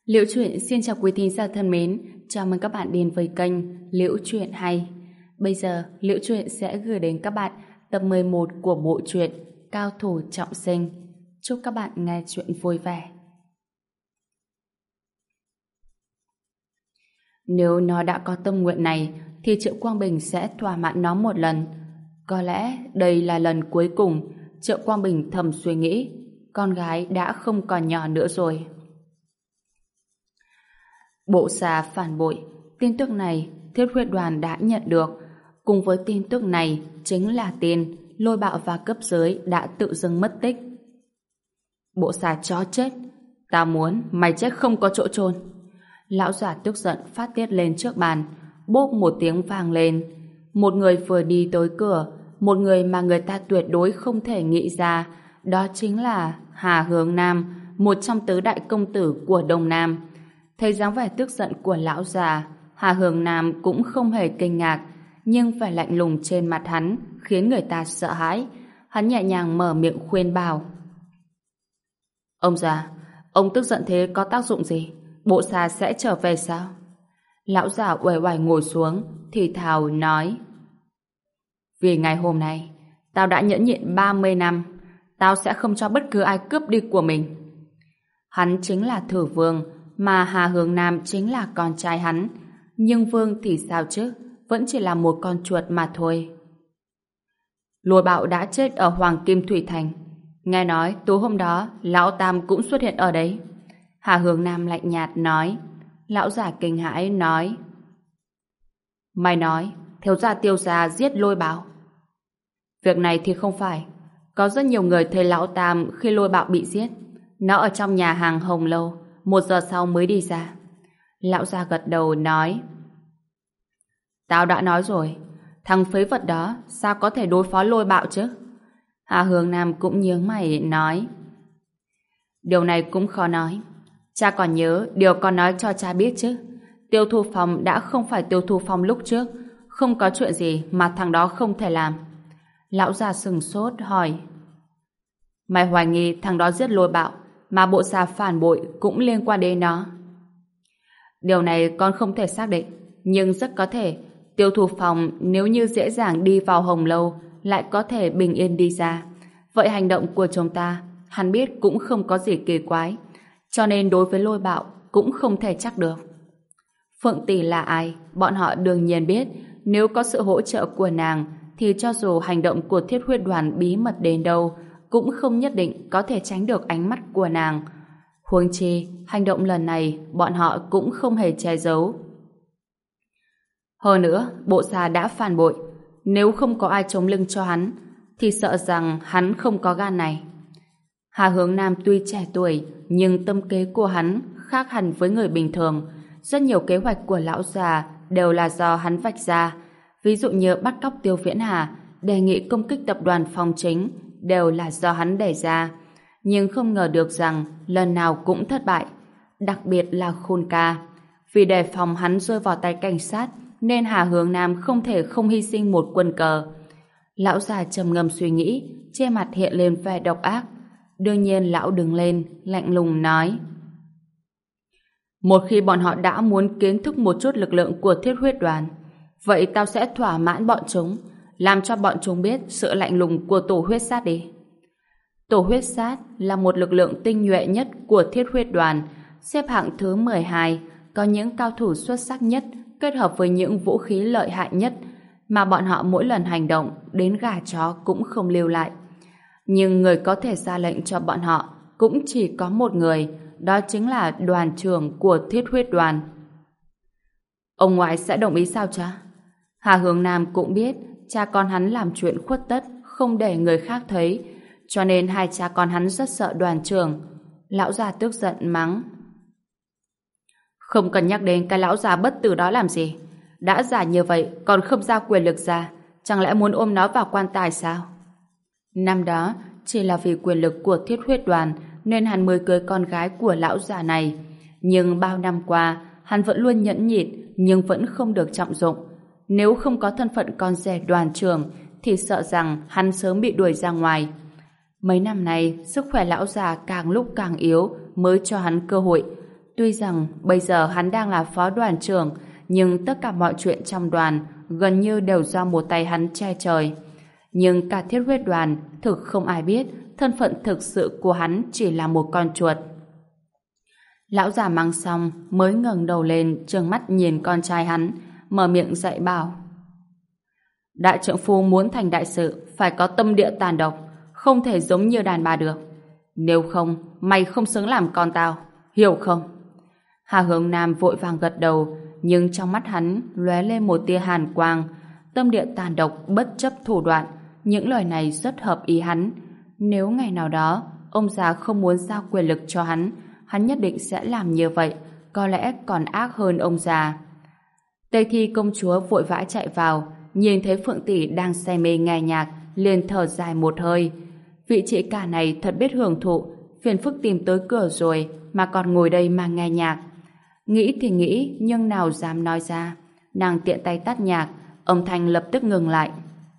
Liễu Chuyện xin chào quý thính giả thân mến, chào mừng các bạn đến với kênh Liễu Chuyện Hay. Bây giờ, Liễu Chuyện sẽ gửi đến các bạn tập 11 của bộ truyện Cao Thủ Trọng Sinh. Chúc các bạn nghe chuyện vui vẻ. Nếu nó đã có tâm nguyện này, thì Triệu Quang Bình sẽ thỏa mãn nó một lần. Có lẽ đây là lần cuối cùng. Triệu Quang Bình thầm suy nghĩ, con gái đã không còn nhỏ nữa rồi. Bộ xà phản bội. Tin tức này Thiết Huyết Đoàn đã nhận được. Cùng với tin tức này chính là tin Lôi Bạo và cấp dưới đã tự dưng mất tích. Bộ xà chó chết, tao muốn mày chết không có chỗ chôn. Lão già tức giận phát tiết lên trước bàn. Bốp một tiếng vang lên. Một người vừa đi tới cửa, một người mà người ta tuyệt đối không thể nghĩ ra, đó chính là Hà Hướng Nam, một trong tứ đại công tử của Đông Nam. Thấy dáng vẻ tức giận của lão già, Hà Hướng Nam cũng không hề kinh ngạc, nhưng vẻ lạnh lùng trên mặt hắn khiến người ta sợ hãi. Hắn nhẹ nhàng mở miệng khuyên bảo. Ông già, ông tức giận thế có tác dụng gì? Bộ xà sẽ trở về sao? Lão già uể oải ngồi xuống, thì thào nói. Vì ngày hôm nay, tao đã nhẫn nhịn 30 năm, tao sẽ không cho bất cứ ai cướp đi của mình. Hắn chính là Thử Vương, mà Hà Hướng Nam chính là con trai hắn. Nhưng Vương thì sao chứ? Vẫn chỉ là một con chuột mà thôi. Lôi Bạo đã chết ở Hoàng Kim Thủy Thành. Nghe nói tối hôm đó Lão Tam cũng xuất hiện ở đấy. Hà Hướng Nam lạnh nhạt nói. Lão già kinh hãi nói. Mày nói thiếu gia Tiêu gia giết Lôi Bạo? Việc này thì không phải. Có rất nhiều người thấy Lão Tam khi Lôi Bạo bị giết. Nó ở trong nhà hàng Hồng Lâu, 1 giờ sau mới đi ra. Lão già gật đầu nói. Tao đã nói rồi, thằng phế vật đó sao có thể đối phó Lôi Bạo chứ? Hà Hướng Nam cũng nhướng mày nói. Điều này cũng khó nói. Cha còn nhớ điều con nói cho cha biết chứ? Tiêu Thu Phong đã không phải Tiêu Thu Phong lúc trước. Không có chuyện gì mà thằng đó không thể làm. Lão già sừng sốt hỏi. Mày hoài nghi thằng đó giết Lôi Bạo, mà bộ xà phản bội cũng liên quan đến nó? Điều này con không thể xác định, nhưng rất có thể Tiêu Thu Phong nếu như dễ dàng đi vào Hồng Lâu lại có thể bình yên đi ra. Vậy hành động của chúng ta hắn biết cũng không có gì kỳ quái, cho nên đối với Lôi Bạo cũng không thể chắc được. Phượng Tỷ là ai? Bọn họ đương nhiên biết. Nếu có sự hỗ trợ của nàng thì cho dù hành động của Thiết Huyết Đoàn bí mật đến đâu cũng không nhất định có thể tránh được ánh mắt của nàng. Huống chi, hành động lần này bọn họ cũng không hề che giấu. Hơn nữa, bộ xà đã phản bội. Nếu không có ai chống lưng cho hắn, thì sợ rằng hắn không có gan này. Hà Hướng Nam tuy trẻ tuổi, nhưng tâm kế của hắn khác hẳn với người bình thường. Rất nhiều kế hoạch của lão già đều là do hắn vạch ra. Ví dụ như bắt cóc Tiêu Viễn Hà, đề nghị công kích tập đoàn Phong Chính, đều là do hắn đẩy ra. Nhưng không ngờ được rằng lần nào cũng thất bại. Đặc biệt là Khôn Ca. Vì đề phòng hắn rơi vào tay cảnh sát, nên Hà Hướng Nam không thể không hy sinh một quân cờ. Lão già trầm ngâm suy nghĩ, trên mặt hiện lên vẻ độc ác. Đương nhiên lão đứng lên, lạnh lùng nói. Một khi bọn họ đã muốn kiến thức một chút lực lượng của Thiết Huyết Đoàn, vậy tao sẽ thỏa mãn bọn chúng, làm cho bọn chúng biết sự lạnh lùng của Tổ Huyết Sát đi. Tổ Huyết Sát là một lực lượng tinh nhuệ nhất của Thiết Huyết Đoàn, xếp hạng thứ 12, có những cao thủ xuất sắc nhất kết hợp với những vũ khí lợi hại nhất, mà bọn họ mỗi lần hành động đến gà chó cũng không lưu lại. Nhưng người có thể ra lệnh cho bọn họ cũng chỉ có một người, đó chính là đoàn trưởng của Thiết Huyết Đoàn. Ông ngoại sẽ đồng ý sao cha? Hà Hướng Nam cũng biết cha con hắn làm chuyện khuất tất, không để người khác thấy, cho nên hai cha con hắn rất sợ đoàn trưởng. Lão già tức giận mắng. Không cần nhắc đến cái lão già bất tử đó làm gì. Đã già như vậy còn không ra quyền lực ra, chẳng lẽ muốn ôm nó vào quan tài sao? Năm đó chỉ là vì quyền lực của Thiết Huyết Đoàn nên hắn mới cưới con gái của lão già này. Nhưng bao năm qua hắn vẫn luôn nhẫn nhịn, nhưng vẫn không được trọng dụng. Nếu không có thân phận con rể đoàn trưởng thì sợ rằng hắn sớm bị đuổi ra ngoài. Mấy năm nay sức khỏe lão già càng lúc càng yếu mới cho hắn cơ hội. Tuy rằng bây giờ hắn đang là phó đoàn trưởng, nhưng tất cả mọi chuyện trong đoàn gần như đều do một tay hắn che trời. Nhưng cả Thiết Huyết Đoàn thực không ai biết thân phận thực sự của hắn chỉ là một con chuột. Lão già mang xong mới ngẩng đầu lên trừng mắt nhìn con trai hắn, mở miệng dạy bảo: đại trượng phu muốn thành đại sự phải có tâm địa tàn độc, không thể giống như đàn bà được. Nếu không, mày không xứng làm con tao, hiểu không? Hà Hướng Nam vội vàng gật đầu, nhưng trong mắt hắn lóe lên một tia hàn quang. Tâm địa tàn độc, bất chấp thủ đoạn, những lời này rất hợp ý hắn. Nếu ngày nào đó ông già không muốn giao quyền lực cho hắn nhất định sẽ làm như vậy, có lẽ còn ác hơn ông già. Tây Thi công chúa vội vã chạy vào, nhìn thấy Phượng tỷ đang say mê nghe nhạc, liền thở dài một hơi. Vị chị cả này thật biết hưởng thụ, phiền phức tìm tới cửa rồi mà còn ngồi đây mà nghe nhạc. Nghĩ thì nghĩ, nhưng nào dám nói ra. Nàng tiện tay tắt nhạc, âm thanh lập tức ngừng lại.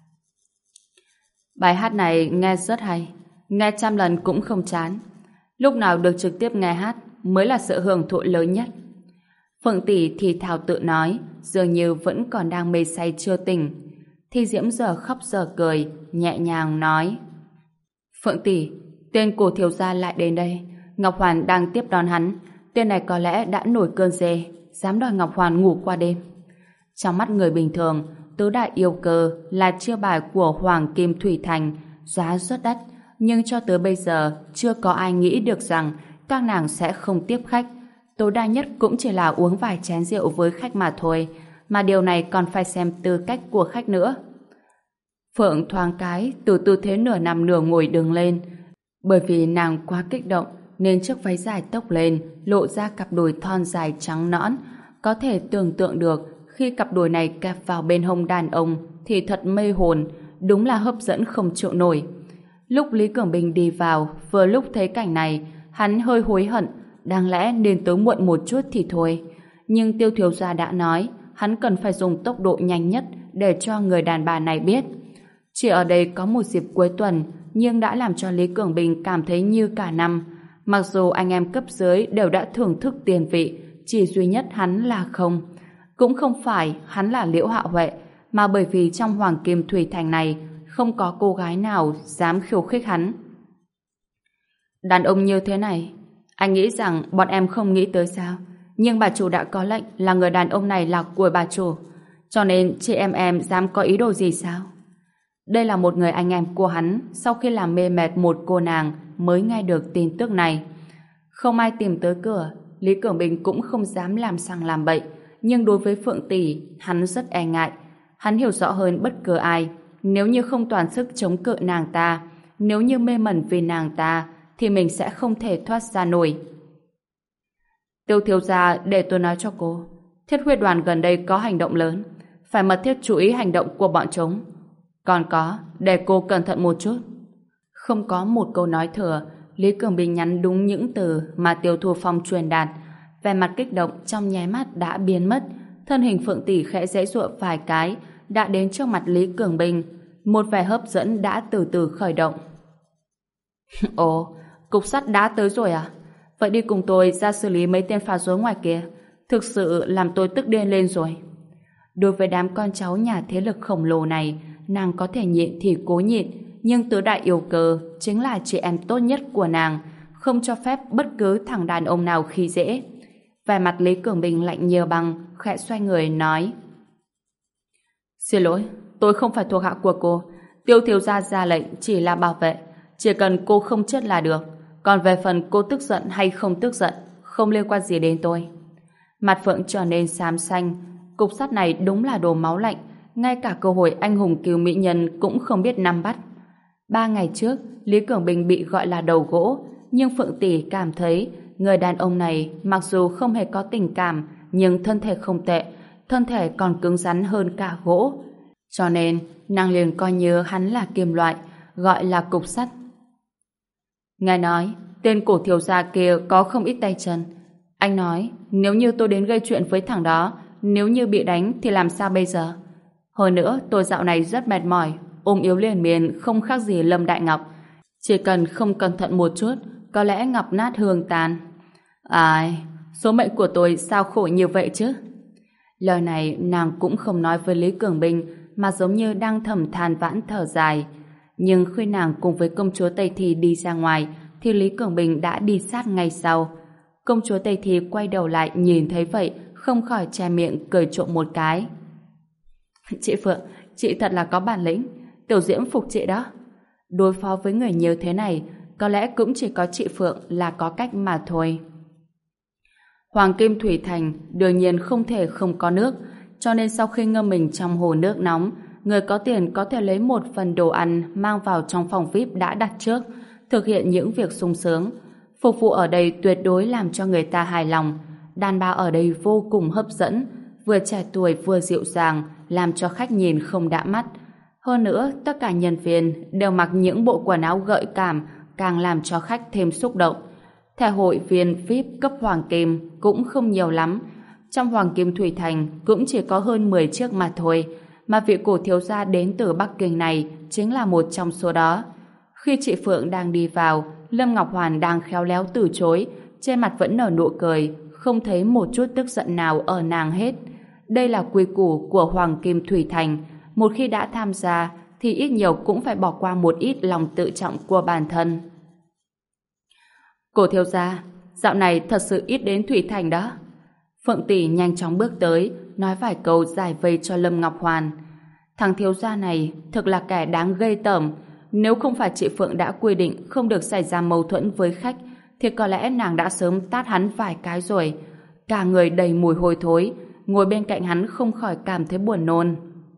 Bài hát này nghe rất hay, nghe trăm lần cũng không chán. Lúc nào được trực tiếp nghe hát mới là sự hưởng thụ lớn nhất. Phượng tỷ thì thào tự nói, dường như vẫn còn đang mê say chưa tỉnh. Thi Diễm giờ khóc giờ cười, nhẹ nhàng nói: Phượng tỷ, tên của thiếu gia lại đến đây. Ngọc Hoàn đang tiếp đón hắn. Tên này có lẽ đã nổi cơn dê, dám đòi Ngọc Hoàn ngủ qua đêm. Trong mắt người bình thường, tứ đại yêu cơ là chiêu bài của Hoàng Kim Thủy Thành, giá rất đắt, nhưng cho tới bây giờ chưa có ai nghĩ được rằng các nàng sẽ không tiếp khách. Tối đa nhất cũng chỉ là uống vài chén rượu với khách mà thôi, mà điều này còn phải xem tư cách của khách nữa. Phượng thoáng cái từ tư thế nửa nằm nửa ngồi đứng lên, bởi vì nàng quá kích động nên chiếc váy dài tốc lên, lộ ra cặp đùi thon dài trắng nõn. Có thể tưởng tượng được khi cặp đùi này kẹp vào bên hông đàn ông thì thật mê hồn, đúng là hấp dẫn không chịu nổi. Lúc Lý Cường Bình đi vào, vừa lúc thấy cảnh này, hắn hơi hối hận, đáng lẽ nên tới muộn một chút thì thôi. Nhưng Tiêu thiếu gia đã nói, hắn cần phải dùng tốc độ nhanh nhất để cho người đàn bà này biết. Chỉ ở đây có một dịp cuối tuần, nhưng đã làm cho Lý Cường Bình cảm thấy như cả năm. Mặc dù anh em cấp dưới đều đã thưởng thức tiền vị, chỉ duy nhất hắn là không. Cũng không phải hắn là Liễu Hạ Huệ, mà bởi vì trong Hoàng Kim Thủy Thành này không có cô gái nào dám khiêu khích hắn. Đàn ông như thế này, anh nghĩ rằng bọn em không nghĩ tới sao? Nhưng bà chủ đã có lệnh là người đàn ông này là của bà chủ, cho nên chị em dám có ý đồ gì sao? Đây là một người anh em của hắn sau khi làm mê mệt một cô nàng mới nghe được tin tức này. Không ai tìm tới cửa, Lý Cường Bình cũng không dám làm sằng làm bậy, nhưng đối với Phượng tỷ, hắn rất e ngại. Hắn hiểu rõ hơn bất cứ ai, nếu như không toàn sức chống cự nàng ta, nếu như mê mẩn vì nàng ta, thì mình sẽ không thể thoát ra nổi. Tiêu thiếu gia, để tôi nói cho cô, Thiết Huyết Đoàn gần đây có hành động lớn, phải mật thiết chú ý hành động của bọn chúng. Còn có, để cô cẩn thận một chút. Không có một câu nói thừa, Lý Cường Bình nhắn đúng những từ mà Tiêu Thu Phong truyền đạt. Vẻ mặt kích động trong nháy mắt đã biến mất, thân hình Phượng tỷ khẽ giãy giụa vài cái, đã đến trước mặt Lý Cường Bình. Một vẻ hấp dẫn đã từ từ khởi động. Ồ, cục sắt đã tới rồi à? Vậy đi cùng tôi ra xử lý mấy tên phá rối ngoài kia. Thực sự làm tôi tức điên lên rồi. Đối với đám con cháu nhà thế lực khổng lồ này, nàng có thể nhịn thì cố nhịn, nhưng tứ đại yêu cơ chính là chị em tốt nhất của nàng, không cho phép bất cứ thằng đàn ông nào khi dễ. Vẻ mặt Lý Cường Bình lạnh như băng, khẽ xoay người nói: Xin lỗi, tôi không phải thuộc hạ của cô. Tiêu thiếu gia ra lệnh chỉ là bảo vệ, chỉ cần cô không chết là được. Còn về phần cô tức giận hay không tức giận, không liên quan gì đến tôi. Mặt Phượng trở nên xám xanh. Cục sắt này đúng là đồ máu lạnh, ngay cả cơ hội anh hùng cứu mỹ nhân cũng không biết nắm bắt. 3 ngày trước, Lý Cường Bình bị gọi là đầu gỗ, nhưng Phượng tỷ cảm thấy người đàn ông này mặc dù không hề có tình cảm, nhưng thân thể không tệ, thân thể còn cứng rắn hơn cả gỗ. Cho nên, nàng liền coi như hắn là kim loại, gọi là cục sắt. Nghe nói, tên cổ thiếu gia kia có không ít tay chân. Anh nói, nếu như tôi đến gây chuyện với thằng đó, nếu như bị đánh thì làm sao bây giờ? Hơn nữa, tôi dạo này rất mệt mỏi, ôm yếu liền miên không khác gì Lâm Đại Ngọc. Chỉ cần không cẩn thận một chút, có lẽ ngọc nát hương tàn. Ai, số mệnh của tôi sao khổ như vậy chứ? Lời này nàng cũng không nói với Lý Cường Bình, mà giống như đang thầm than vãn thở dài. Nhưng khi nàng cùng với công chúa Tây Thi đi ra ngoài, thì Lý Cường Bình đã đi sát ngay sau. Công chúa Tây Thi quay đầu lại nhìn thấy vậy, không khỏi che miệng cười trộm một cái. Chị Phượng, chị thật là có bản lĩnh, Tiểu Diễm phục chị đó. Đối phó với người nhiều thế này, có lẽ cũng chỉ có chị Phượng là có cách mà thôi. Hoàng Kim Thủy Thành đương nhiên không thể không có nước, cho nên sau khi ngâm mình trong hồ nước nóng, người có tiền có thể lấy một phần đồ ăn mang vào trong phòng VIP đã đặt trước, thực hiện những việc sung sướng. Phục vụ ở đây tuyệt đối làm cho người ta hài lòng. Đàn bà ở đây vô cùng hấp dẫn, vừa trẻ tuổi vừa dịu dàng, làm cho khách nhìn không đã mắt. Hơn nữa, tất cả nhân viên đều mặc những bộ quần áo gợi cảm, càng làm cho khách thêm xúc động. Thẻ hội viên VIP cấp Hoàng Kim cũng không nhiều lắm. Trong Hoàng Kim Thủy Thành cũng chỉ có hơn 10 chiếc mà thôi, mà vị cổ thiếu gia đến từ Bắc Kinh này chính là một trong số đó. Khi chị Phượng đang đi vào, Lâm Ngọc Hoàn đang khéo léo từ chối, trên mặt vẫn nở nụ cười, không thấy một chút tức giận nào ở nàng hết. Đây là quy củ của Hoàng Kim Thủy Thành, một khi đã tham gia thì ít nhiều cũng phải bỏ qua một ít lòng tự trọng của bản thân. Cổ thiếu gia, dạo này thật sự ít đến Thủy Thành đó. Phượng tỷ nhanh chóng bước tới, nói vài câu giải vây cho Lâm Ngọc Hoàn. Thằng thiếu gia này thực là kẻ đáng ghê tởm. Nếu không phải chị Phượng đã quy định không được xảy ra mâu thuẫn với khách, thì có lẽ nàng đã sớm tát hắn vài cái rồi. Cả người đầy mùi hôi thối, ngồi bên cạnh hắn không khỏi cảm thấy buồn nôn.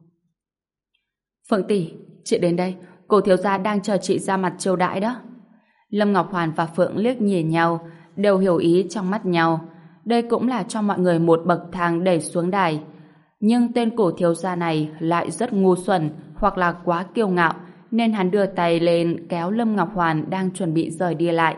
Phượng tỷ, chị đến đây, cổ thiếu gia đang chờ chị ra mặt chiêu đãi đó. Lâm Ngọc Hoàn và Phượng liếc nhìn nhau, đều hiểu ý trong mắt nhau. Đây cũng là cho mọi người một bậc thang đẩy xuống đài. Nhưng tên cổ thiếu gia này lại rất ngu xuẩn hoặc là quá kiêu ngạo, nên hắn đưa tay lên kéo Lâm Ngọc Hoàn đang chuẩn bị rời đi lại.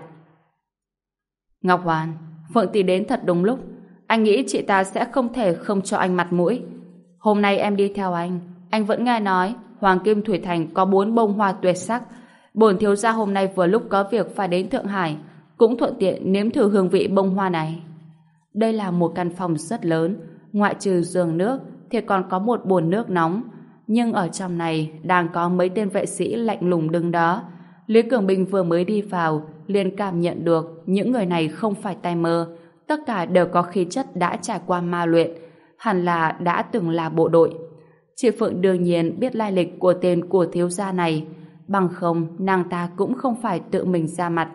Ngọc Hoàn, Phượng tỷ đến thật đúng lúc. Anh nghĩ chị ta sẽ không thể không cho anh mặt mũi. Hôm nay em đi theo anh vẫn nghe nói Hoàng Kim Thủy Thành có 4 bông hoa tuyệt sắc. Bổn thiếu gia hôm nay vừa lúc có việc phải đến Thượng Hải, cũng thuận tiện nếm thử hương vị bông hoa này. Đây là một căn phòng rất lớn, ngoại trừ giường nước thì còn có một bồn nước nóng, nhưng ở trong này đang có mấy tên vệ sĩ lạnh lùng đứng đó. Lý Cường Bình vừa mới đi vào liền cảm nhận được những người này không phải tay mơ, tất cả đều có khí chất đã trải qua ma luyện, hẳn là đã từng là bộ đội. Chị Phượng đương nhiên biết lai lịch của tên của thiếu gia này, bằng không nàng ta cũng không phải tự mình ra mặt.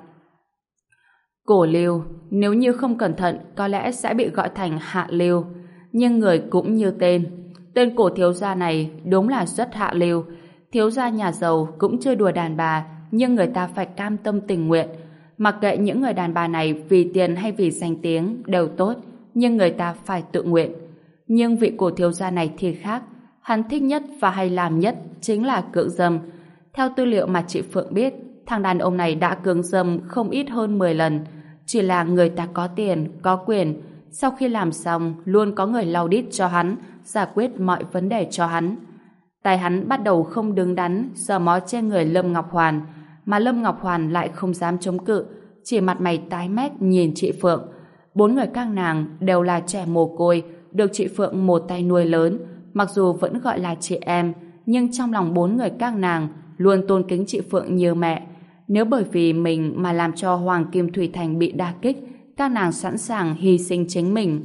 Cổ Lưu, nếu như không cẩn thận có lẽ sẽ bị gọi thành Hạ Lưu, nhưng người cũng như tên cổ thiếu gia này đúng là rất hạ lưu. Thiếu gia nhà giàu cũng chơi đùa đàn bà, nhưng người ta phải cam tâm tình nguyện. Mặc kệ những người đàn bà này vì tiền hay vì danh tiếng đều tốt, nhưng người ta phải tự nguyện. Nhưng vị cổ thiếu gia này thì khác, hắn thích nhất và hay làm nhất chính là cưỡng dâm. Theo tư liệu mà chị Phượng biết, thằng đàn ông này đã cưỡng dâm không ít hơn 10 lần. Chỉ là người ta có tiền, có quyền, sau khi làm xong luôn có người lau đít cho hắn, giải quyết mọi vấn đề cho hắn. Tay hắn bắt đầu không đứng đắn sờ mó trên người Lâm Ngọc Hoàn, mà Lâm Ngọc Hoàn lại không dám chống cự, chỉ mặt mày tái mét nhìn chị Phượng. 4 người các nàng đều là trẻ mồ côi, được chị Phượng một tay nuôi lớn, mặc dù vẫn gọi là chị em, nhưng trong lòng 4 người các nàng luôn tôn kính chị Phượng như mẹ. Nếu bởi vì mình mà làm cho Hoàng Kim Thủy Thành bị đả kích, các nàng sẵn sàng hy sinh chính mình.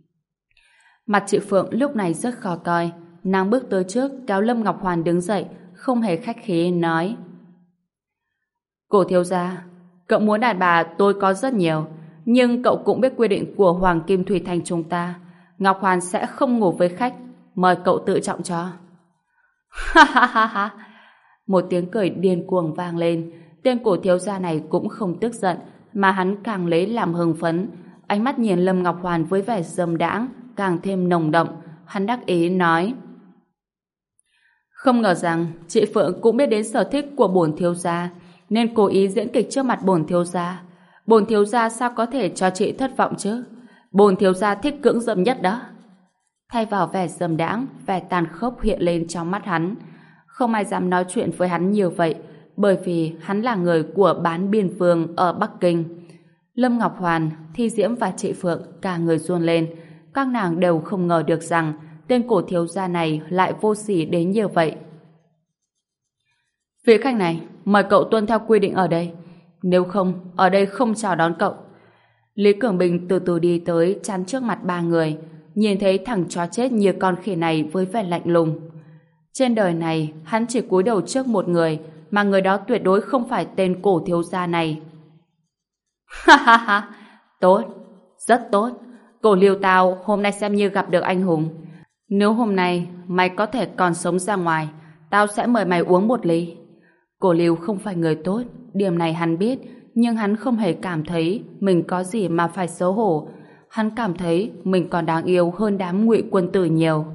Mặt chị Phượng lúc này rất khó coi. Nàng bước tới trước kéo Lâm Ngọc Hoàn đứng dậy, không hề khách khí nói: Cổ thiếu gia, cậu muốn đàn bà tôi có rất nhiều, nhưng cậu cũng biết quy định của Hoàng Kim Thủy Thành chúng ta. Ngọc Hoàn sẽ không ngủ với khách, mời cậu tự trọng cho. Ha ha ha ha. Một tiếng cười điên cuồng vang lên. Tên cổ thiếu gia này cũng không tức giận, mà hắn càng lấy làm hưng phấn. Ánh mắt nhìn Lâm Ngọc Hoàn với vẻ dâm đãng càng thêm nồng đậm. Hắn đắc ý nói: Không ngờ rằng chị Phượng cũng biết đến sở thích của bổn thiếu gia, nên cố ý diễn kịch trước mặt bổn thiếu gia. Bổn thiếu gia sao có thể cho chị thất vọng chứ? Bổn thiếu gia thích cưỡng dâm nhất đó. Thay vào vẻ dâm đãng, vẻ tàn khốc hiện lên trong mắt hắn. Không ai dám nói chuyện với hắn nhiều vậy, bởi vì hắn là người của bán biên vương ở Bắc Kinh. Lâm Ngọc Hoàn, Thi Diễm và chị Phượng cả người run lên. Các nàng đều không ngờ được rằng tên cổ thiếu gia này lại vô sỉ đến như vậy. Vị khách này, mời cậu tuân theo quy định ở đây. Nếu không, ở đây không chào đón cậu. Lý Cường Bình từ từ đi tới chắn trước mặt ba người, nhìn thấy thằng chó chết như con khỉ này với vẻ lạnh lùng. Trên đời này, hắn chỉ cúi đầu trước một người, mà người đó tuyệt đối không phải tên cổ thiếu gia này. Ha ha ha, tốt, rất tốt. Cổ Liêu tao hôm nay xem như gặp được anh hùng. Nếu hôm nay mày có thể còn sống ra ngoài, tao sẽ mời mày uống một ly. Cổ Liêu không phải người tốt, điểm này hắn biết, nhưng hắn không hề cảm thấy mình có gì mà phải xấu hổ. Hắn cảm thấy mình còn đáng yêu hơn đám Ngụy Quân tử nhiều.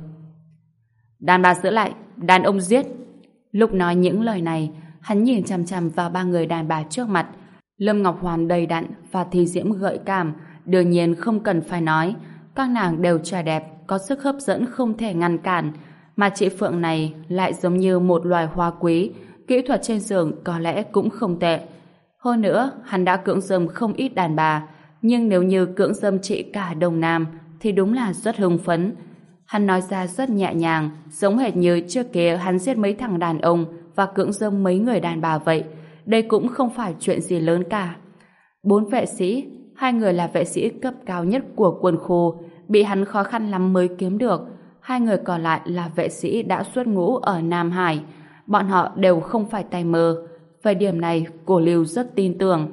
Đàn bà giữ lại, đàn ông giết. Lúc nói những lời này, hắn nhìn chằm chằm vào ba người đàn bà trước mặt. Lâm Ngọc Hoàn đầy đặn và Thi Diễm gợi cảm, đương nhiên không cần phải nói, các nàng đều trẻ đẹp, có sức hấp dẫn không thể ngăn cản, mà chị Phượng này lại giống như một loài hoa quý, kỹ thuật trên giường có lẽ cũng không tệ. Hơn nữa, hắn đã cưỡng dâm không ít đàn bà, nhưng nếu như cưỡng dâm chị cả Đông Nam thì đúng là rất hưng phấn. Hắn nói ra rất nhẹ nhàng, giống hệt như trước kia hắn giết mấy thằng đàn ông và cưỡng dâm mấy người đàn bà vậy. Đây cũng không phải chuyện gì lớn cả. 4 vệ sĩ, 2 người là vệ sĩ cấp cao nhất của quân khu, bị hắn khó khăn lắm mới kiếm được. 2 người còn lại là vệ sĩ đã xuất ngũ ở Nam Hải. Bọn họ đều không phải tay mơ. Về điểm này, Cổ Lưu rất tin tưởng.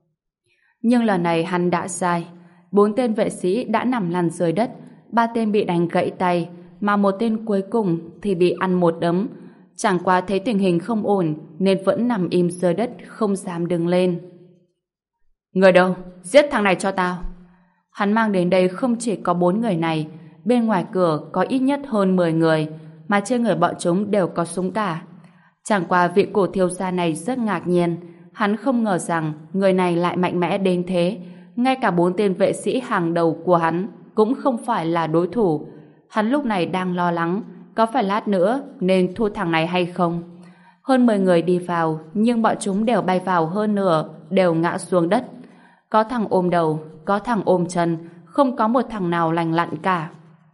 Nhưng lần này hắn đã sai. 4 tên vệ sĩ đã nằm lăn dưới đất, 3 tên bị đánh gãy tay, mà một tên cuối cùng thì bị ăn một đấm. Chẳng qua thấy tình hình không ổn nên vẫn nằm im dưới đất không dám đứng lên. Người đâu? Giết thằng này cho tao. Hắn mang đến đây không chỉ có 4 người này, bên ngoài cửa có ít nhất hơn 10 người, mà trên người bọn chúng đều có súng cả. Chẳng qua vị cổ thiếu gia này rất ngạc nhiên, hắn không ngờ rằng người này lại mạnh mẽ đến thế, ngay cả 4 tên vệ sĩ hàng đầu của hắn cũng không phải là đối thủ. Hắn lúc này đang lo lắng có phải lát nữa nên thua thằng này hay không. Hơn 10 người đi vào, nhưng bọn chúng đều bay vào hơn nửa, đều ngã xuống đất. Có thằng ôm đầu, có thằng ôm chân, không có một thằng nào lành lặn cả.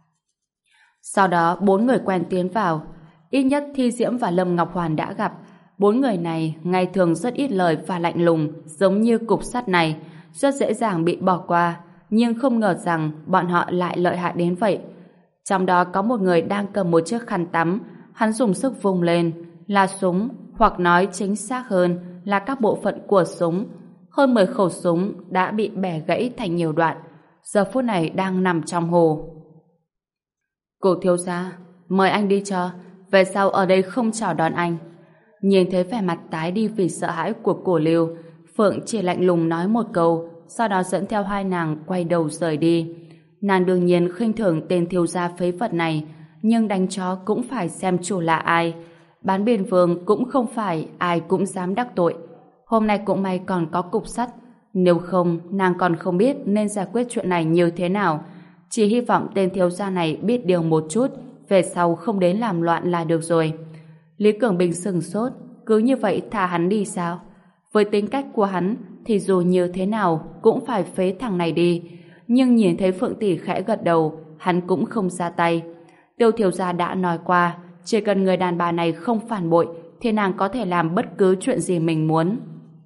Sau đó 4 người quen tiến vào. Ít nhất Thi Diễm và Lâm Ngọc Hoàn đã gặp. 4 người này ngày thường rất ít lời và lạnh lùng, giống như cục sắt này, rất dễ dàng bị bỏ qua, nhưng không ngờ rằng bọn họ lại lợi hại đến vậy. Trong đó có một người đang cầm một chiếc khăn tắm, hắn dùng sức vung lên, là súng, hoặc nói chính xác hơn là các bộ phận của súng. Hơn 10 khẩu súng đã bị bẻ gãy thành nhiều đoạn, giờ phút này đang nằm trong hồ. Cổ thiếu gia, mời anh đi cho, về sau ở đây không chào đón anh. Nhìn thấy vẻ mặt tái đi vì sợ hãi của Cổ Lưu, Phượng chỉ lạnh lùng nói một câu, sau đó dẫn theo 2 nàng quay đầu rời đi. Nàng đương nhiên khinh thường tên thiếu gia phế vật này, nhưng đánh chó cũng phải xem chủ là ai. Bán Biên Vương cũng không phải ai cũng dám đắc tội. Hôm nay cũng may còn có cục sắt, nếu không nàng còn không biết nên giải quyết chuyện này như thế nào. Chỉ hy vọng tên thiếu gia này biết điều một chút, về sau không đến làm loạn là được rồi. Lý Cường Bình sừng sốt, cứ như vậy thả hắn đi sao? Với tính cách của hắn thì dù như thế nào cũng phải phế thằng này đi. Nhưng nhìn thấy Phượng tỷ khẽ gật đầu, hắn cũng không ra tay. Tiêu thiếu gia đã nói qua, chỉ cần người đàn bà này không phản bội thì nàng có thể làm bất cứ chuyện gì mình muốn.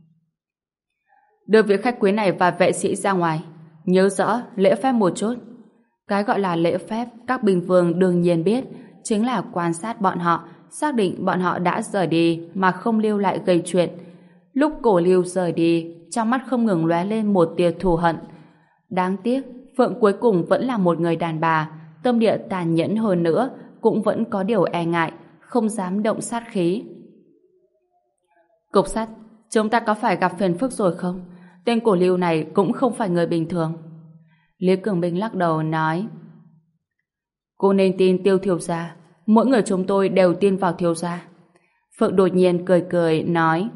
Đưa vị khách quý này và vệ sĩ ra ngoài, nhớ rõ lễ phép một chút. Cái gọi là lễ phép các binh vương đương nhiên biết, chính là quan sát bọn họ, xác định bọn họ đã rời đi mà không lưu lại gây chuyện. Lúc Cổ Lưu rời đi, trong mắt không ngừng lóe lên một tia thù hận. Đáng tiếc, Phượng cuối cùng vẫn là một người đàn bà, tâm địa tàn nhẫn hơn nữa, cũng vẫn có điều e ngại, không dám động sát khí. Cục sắt, chúng ta có phải gặp phiền phức rồi không? Tên Cổ Lưu này cũng không phải người bình thường. Lý Cường Bình lắc đầu nói: Cô nên tin Tiêu thiếu gia, mỗi người chúng tôi đều tin vào thiếu gia. Phượng đột nhiên cười cười nói: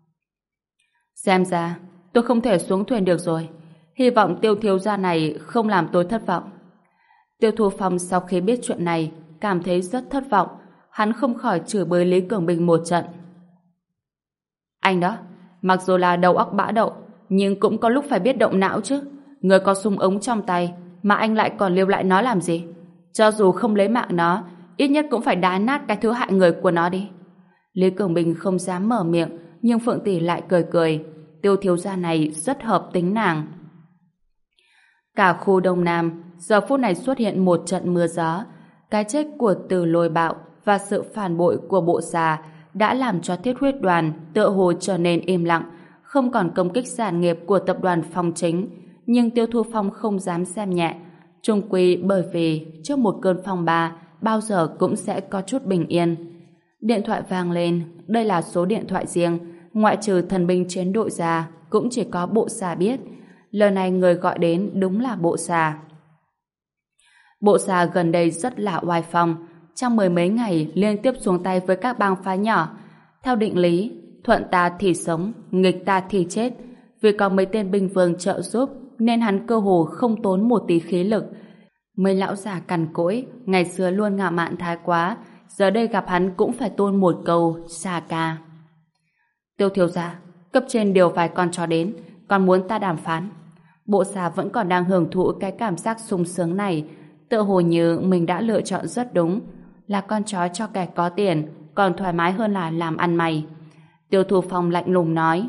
Xem ra tôi không thể xuống thuyền được rồi, hy vọng Tiêu thiếu gia này không làm tôi thất vọng. Tiêu Thu Phong sau khi biết chuyện này cảm thấy rất thất vọng, hắn không khỏi chửi bới Lý Cường Bình một trận. Anh đó, mặc dù là đầu óc bã đậu, nhưng cũng có lúc phải biết động não chứ. Người có súng ống trong tay mà anh lại còn liều lại nó làm gì? Cho dù không lấy mạng nó, ít nhất cũng phải đá nát cái thứ hại người của nó đi. Lý Cường Bình không dám mở miệng, nhưng Phượng Tỷ lại cười cười. Tiêu thiếu gia này rất hợp tính nàng. Cả khu Đông Nam giờ phút này xuất hiện một trận mưa gió. Cái chết của Từ Lôi Bạo và sự phản bội của bộ già đã làm cho Thiết Huyết Đoàn tựa hồ trở nên im lặng, không còn công kích sản nghiệp của tập đoàn Phong Chính. Nhưng Tiêu Thu Phong không dám xem nhẹ, chung quy bởi vì trước một cơn phong ba bao giờ cũng sẽ có chút bình yên. Điện thoại vang lên, đây là số điện thoại riêng, ngoại trừ thần binh chiến đội ra cũng chỉ có bộ xà biết. Lần này người gọi đến đúng là bộ xà. Bộ xà gần đây rất là oai phong, trong mười mấy ngày liên tiếp xuống tay với các bang phái nhỏ. Theo định lý, thuận ta thì sống, nghịch ta thì chết. Vì có mấy tên binh vương trợ giúp nên hắn cơ hồ không tốn một tí khí lực. Mấy lão già cằn cỗi ngày xưa luôn ngạo mạn thái quá, giờ đây gặp hắn cũng phải tôn một câu xa ca. Tiêu thiếu gia, cấp trên điều vài con chó đến, còn muốn ta đàm phán. Bộ xà vẫn còn đang hưởng thụ cái cảm giác sung sướng này, tựa hồ như mình đã lựa chọn rất đúng, là con chó cho kẻ có tiền, còn thoải mái hơn là làm ăn mày. Tiêu Thu Phong lạnh lùng nói.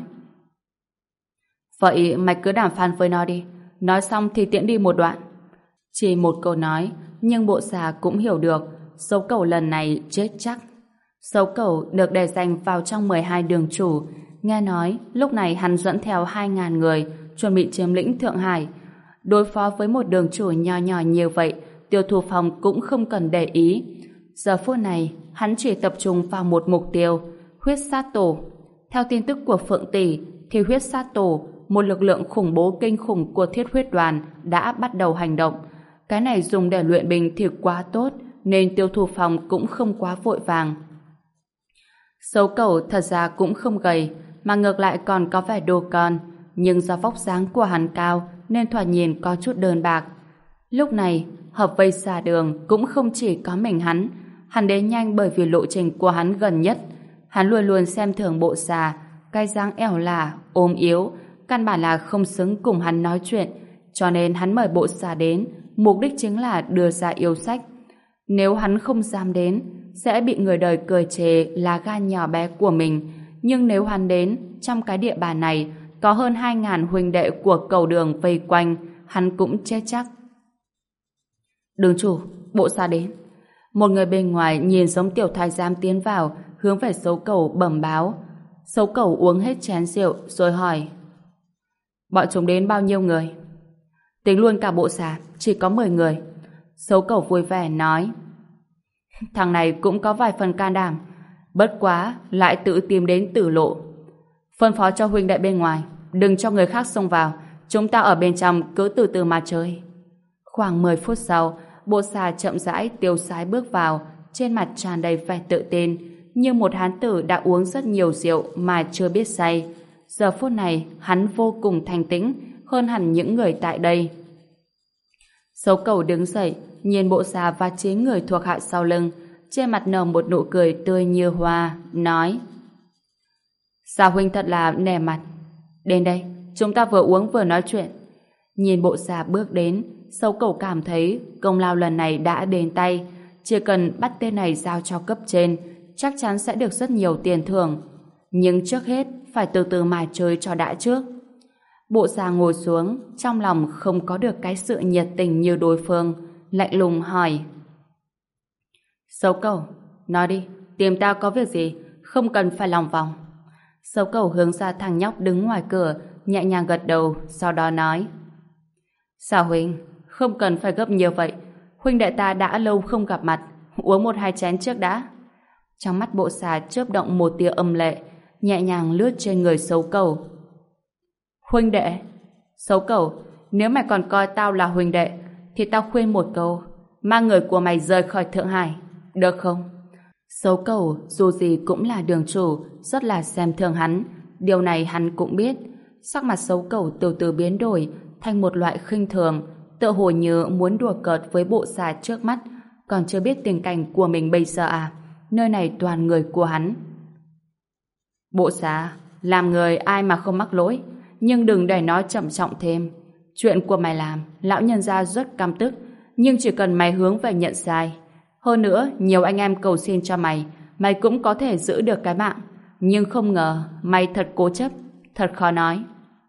Vậy mày cứ đàm phán với nó đi, nói xong thì tiễn đi một đoạn. Chỉ một câu nói, nhưng bộ xà cũng hiểu được, Sấu Cẩu lần này chết chắc. Sấu Cẩu được đề danh vào trong 12 đường chủ, nghe nói lúc này hắn dẫn theo 2.000 người, chuẩn bị chiếm lĩnh Thượng Hải. Đối phó với một đường chủ nho nhỏ như vậy, Tiêu Thu Phong cũng không cần để ý. Giờ phút này, hắn chỉ tập trung vào một mục tiêu, huyết sát tổ. Theo tin tức của Phượng Tỷ, thì huyết sát tổ, một lực lượng khủng bố kinh khủng của Thiết Huyết Đoàn, đã bắt đầu hành động. Cái này dùng để luyện binh thì quá tốt, nên Tiêu Thu Phong cũng không quá vội vàng. Sấu Cẩu thật ra cũng không gầy, mà ngược lại còn có vẻ đô con, nhưng do vóc dáng của hắn cao nên thoạt nhìn có chút đơn bạc. Lúc này, hợp vây xà đường cũng không chỉ có mình hắn đến nhanh bởi vì lộ trình của hắn gần nhất. Hắn luôn luôn xem thường bộ xà, cái dáng ẻo lả, ốm yếu, căn bản là không xứng cùng hắn nói chuyện, cho nên hắn mời bộ xà đến, mục đích chính là đưa ra yêu sách. Nếu hắn không dám đến, sẽ bị người đời cười chê là gan nhỏ bé của mình, nhưng nếu hắn đến, trong cái địa bàn này có hơn 2.000 huynh đệ của cầu đường vây quanh, hắn cũng chết chắc. Đường chủ, bộ xà đến. Một người bên ngoài nhìn giống tiểu thái giám tiến vào, hướng về Sấu Cẩu bẩm báo. Sấu Cẩu uống hết chén rượu rồi hỏi: bọn chúng đến bao nhiêu người? Tính luôn cả bộ xà, chỉ có 10 người. Sấu Cẩu vui vẻ nói: thằng này cũng có vài phần can đảm, bất quá lại tự tìm đến tử lộ. Phân phó cho huynh đệ bên ngoài, đừng cho người khác xông vào, chúng ta ở bên trong cứ từ từ mà chơi. Khoảng 10 phút sau, bộ xà chậm rãi tiêu sái bước vào, trên mặt tràn đầy vẻ tự tin, như một hán tử đã uống rất nhiều rượu mà chưa biết say. Giờ phút này, hắn vô cùng thanh tĩnh, hơn hẳn những người tại đây. Sấu Cẩu đứng dậy, nhìn bộ xà và 9 người thuộc hạ sau lưng, trên mặt nở một nụ cười tươi như hoa, nói: Xà huynh thật là nể mặt. Đến đây, chúng ta vừa uống vừa nói chuyện. Nhìn bộ xà bước đến, Sấu Cẩu cảm thấy công lao lần này đã đến tay, chỉ cần bắt tên này giao cho cấp trên, chắc chắn sẽ được rất nhiều tiền thưởng. Nhưng trước hết, phải từ từ mà chơi cho đã trước. Bộ xà ngồi xuống, trong lòng không có được cái sự nhiệt tình như đối phương, lạnh lùng hỏi: Sấu Cẩu, nói đi, tìm tao có việc gì, không cần phải lòng vòng. Sấu Cẩu hướng ra thằng nhóc đứng ngoài cửa, nhẹ nhàng gật đầu, sau đó nói: Xà huynh, không cần phải gấp nhiều vậy, huynh đệ ta đã lâu không gặp mặt, uống 1-2 chén trước đã. Trong mắt bộ xà chớp động một tia âm lệ, nhẹ nhàng lướt trên người Sấu Cẩu. Huynh đệ? Sấu Cẩu, nếu mày còn coi tao là huynh đệ, thì tao khuyên một câu, mang người của mày rời khỏi Thượng Hải, được không? Sấu Cẩu dù gì cũng là đường chủ, rất là xem thường hắn, điều này hắn cũng biết. Sắc mặt Sấu Cẩu từ từ biến đổi thành một loại khinh thường, tựa hồ như muốn đùa cợt với bộ xà trước mắt, còn chưa biết tình cảnh của mình bây giờ à? Nơi này toàn người của hắn. Bộ xà, làm người ai mà không mắc lỗi, nhưng đừng để nó trầm trọng thêm. Chuyện của mày làm, lão nhân gia rất căm tức, nhưng chỉ cần mày hướng về nhận sai. Hơn nữa, nhiều anh em cầu xin cho mày, mày cũng có thể giữ được cái mạng. Nhưng không ngờ, mày thật cố chấp, thật khó nói.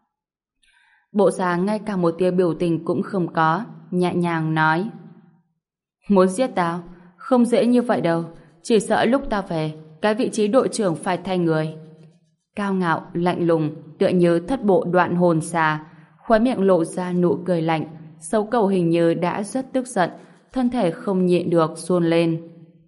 Bộ già ngay cả một tia biểu tình cũng không có, nhẹ nhàng nói. Muốn giết tao? Không dễ như vậy đâu, chỉ sợ lúc tao về, cái vị trí đội trưởng phải thay người. Cao ngạo, lạnh lùng, tựa như thất bộ đoạn hồn xà, khóe miệng lộ ra nụ cười lạnh. Sấu Cầu hình như đã rất tức giận, thân thể không nhịn được run lên.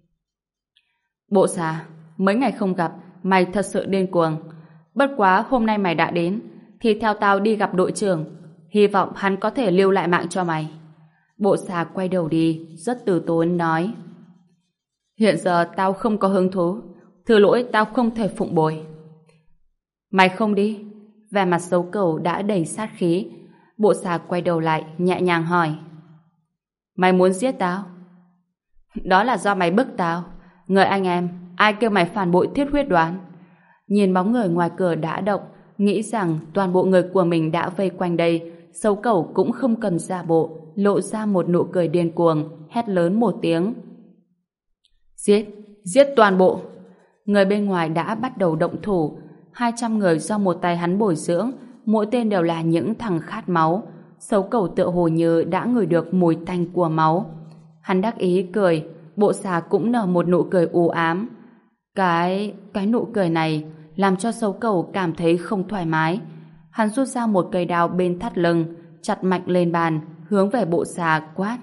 Bộ xà, mấy ngày không gặp, mày thật sự điên cuồng. Bất quá hôm nay mày đã đến, thì theo tao đi gặp đội trưởng, hy vọng hắn có thể lưu lại mạng cho mày. Bộ xà quay đầu đi, rất từ tốn nói. Hiện giờ tao không có hứng thú, thứ lỗi tao không thể phụng bồi. Mày không đi? Vẻ mặt Sấu Cầu đã đầy sát khí. Bộ xà quay đầu lại, nhẹ nhàng hỏi. Mày muốn giết tao? Đó là do mày bức tao. Người anh em, ai kêu mày phản bội Thiết Huyết Đoàn? Nhìn bóng người ngoài cửa đã động, nghĩ rằng toàn bộ người của mình đã vây quanh đây, Sấu Cầu cũng không cần giả bộ, lộ ra một nụ cười điên cuồng, hét lớn một tiếng. Giết, giết toàn bộ! Người bên ngoài đã bắt đầu động thủ. 200 người do một tay hắn bồi dưỡng, mỗi tên đều là những thằng khát máu. Sấu Cầu tựa hồ như đã ngửi được mùi tanh của máu. Hắn đắc ý cười, bộ xà cũng nở một nụ cười u ám. Cái nụ cười này làm cho Sấu Cầu cảm thấy không thoải mái. Hắn rút ra một cây đao bên thắt lưng, chặt mạnh lên bàn, hướng về bộ xà quát.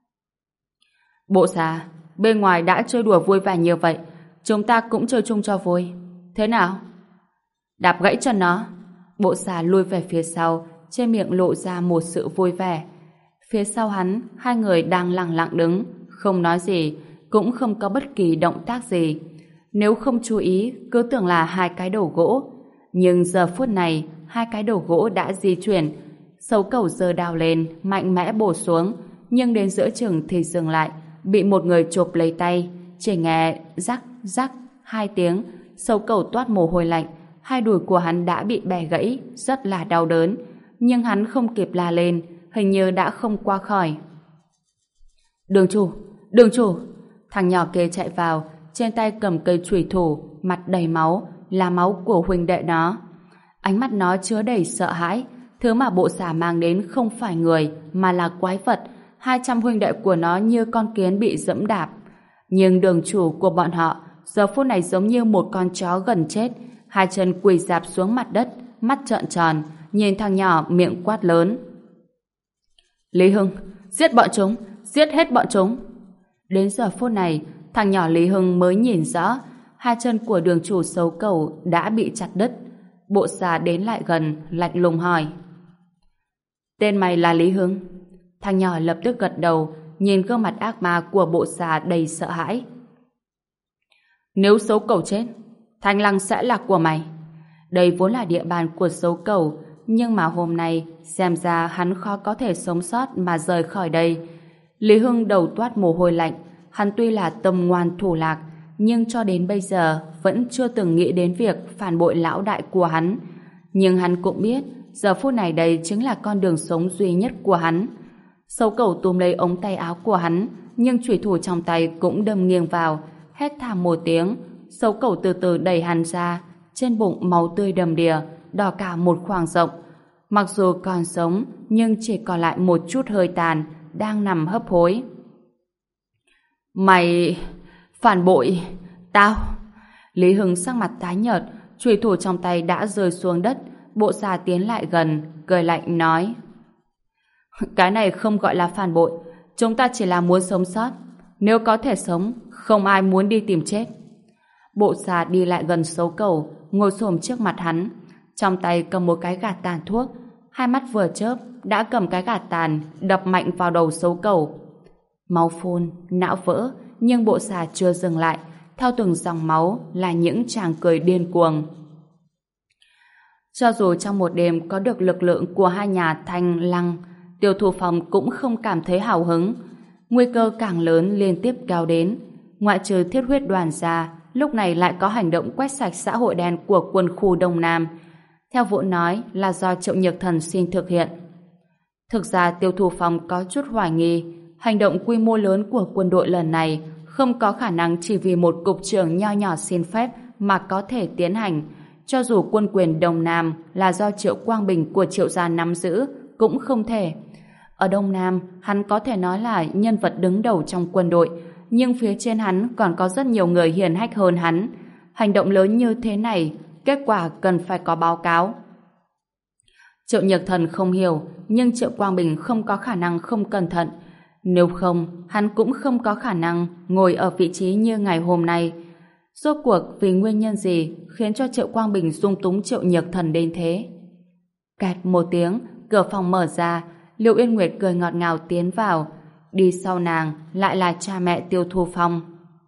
Bộ xà, bên ngoài đã chơi đùa vui vẻ như vậy, chúng ta cũng chơi chung cho vui. Thế nào? Đạp gãy chân nó. Bộ xà lui về phía sau, trên miệng lộ ra một sự vui vẻ. Phía sau hắn, hai người đang lặng lặng đứng, không nói gì, cũng không có bất kỳ động tác gì. Nếu không chú ý, cứ tưởng là hai cái đầu gỗ. Nhưng giờ phút này, hai cái đầu gỗ đã di chuyển. Sấu Cầu giơ đao lên, mạnh mẽ bổ xuống, nhưng đến giữa chừng thì dừng lại, bị một người chộp lấy tay. Chỉ nghe rắc rắc 2 tiếng, Sấu Cầu toát mồ hôi lạnh. Hai đùi của hắn đã bị bẻ gãy, rất là đau đớn, nhưng hắn không kịp la lên, hình như đã không qua khỏi. Đường chủ! Thằng nhỏ kia chạy vào, trên tay cầm cây chùy thủ, mặt đầy máu, là máu của huynh đệ nó. Ánh mắt nó chứa đầy sợ hãi, thứ mà bộ xà mang đến không phải người, mà là quái vật. 200 huynh đệ của nó như con kiến bị dẫm đạp. Nhưng đường chủ của bọn họ, giờ phút này giống như một con chó gần chết, hai chân quỳ rạp xuống mặt đất, mắt trợn tròn, nhìn thằng nhỏ miệng quát lớn. Lý Hưng, giết bọn chúng, giết hết bọn chúng. Đến giờ phút này, thằng nhỏ Lý Hưng mới nhìn rõ, hai chân của đường chủ Sấu Cầu đã bị chặt đứt. Bộ xà đến lại gần, lạnh lùng hỏi. Tên mày là Lý Hưng? Thằng nhỏ lập tức gật đầu, nhìn gương mặt ác ma của bộ xà đầy sợ hãi. Nếu Sấu Cầu chết, Thanh Lăng sẽ là của mày. Đây vốn là địa bàn của Sấu Cầu, nhưng mà hôm nay xem ra hắn khó có thể sống sót mà rời khỏi đây. Lý Hưng đầu toát mồ hôi lạnh. Hắn tuy là tâm ngoan thủ lạc, nhưng cho đến bây giờ vẫn chưa từng nghĩ đến việc phản bội lão đại của hắn. Nhưng hắn cũng biết giờ phút này đây chính là con đường sống duy nhất của hắn. Sấu Cầu túm lấy ống tay áo của hắn, nhưng chùy thủ trong tay cũng đâm nghiêng vào. Hét thảm một tiếng, Sấu Cầu từ từ đẩy hắn ra, trên bụng máu tươi đầm đìa, đỏ cả một khoảng rộng. Mặc dù còn sống, nhưng chỉ còn lại một chút hơi tàn, đang nằm hấp hối. Mày... phản bội... tao... Lý Hưng sắc mặt tái nhợt, chùy thủ trong tay đã rơi xuống đất. Bộ xà tiến lại gần, cười lạnh nói. Cái này không gọi là phản bội, chúng ta chỉ là muốn sống sót. Nếu có thể sống, không ai muốn đi tìm chết. Bộ xà đi lại gần Sấu Cầu, ngồi xổm trước mặt hắn, trong tay cầm một cái gạt tàn thuốc, hai mắt vừa chớp đã cầm cái gạt tàn đập mạnh vào đầu Sấu Cầu. Máu phun, não vỡ, nhưng bộ xà chưa dừng lại, theo từng dòng máu là những tràng cười điên cuồng. Cho dù trong một đêm có được lực lượng của hai nhà Thanh Lăng, Tiêu Thủ Phong cũng không cảm thấy hào hứng. Nguy cơ càng lớn liên tiếp kéo đến. Ngoại trừ Thiết Huyết Đoàn ra, lúc này lại có hành động quét sạch xã hội đen của quân khu Đông Nam. Theo Vũ nói là do Triệu Nhược Thần xin thực hiện. Thực ra Tiêu Thu Phong có chút hoài nghi hành động quy mô lớn của quân đội lần này không có khả năng chỉ vì một cục trưởng nho nhỏ xin phép mà có thể tiến hành. Cho dù quân quyền Đông Nam là do Triệu Quang Bình của Triệu gia nắm giữ, cũng không thể. Ở Đông Nam, hắn có thể nói là nhân vật đứng đầu trong quân đội, nhưng phía trên hắn còn có rất nhiều người hiển hách hơn hắn. Hành động lớn như thế này, kết quả cần phải có báo cáo. Triệu Nhược Thần không hiểu, nhưng Triệu Quang Bình không có khả năng không cẩn thận. Nếu không, hắn cũng không có khả năng ngồi ở vị trí như ngày hôm nay. Rốt cuộc vì nguyên nhân gì khiến cho Triệu Quang Bình dung túng Triệu Nhược Thần đến thế? Kẹt một tiếng, cửa phòng mở ra, Lưu Yên Nguyệt cười ngọt ngào tiến vào. Đi sau nàng lại là cha mẹ Tiêu Thu Phong.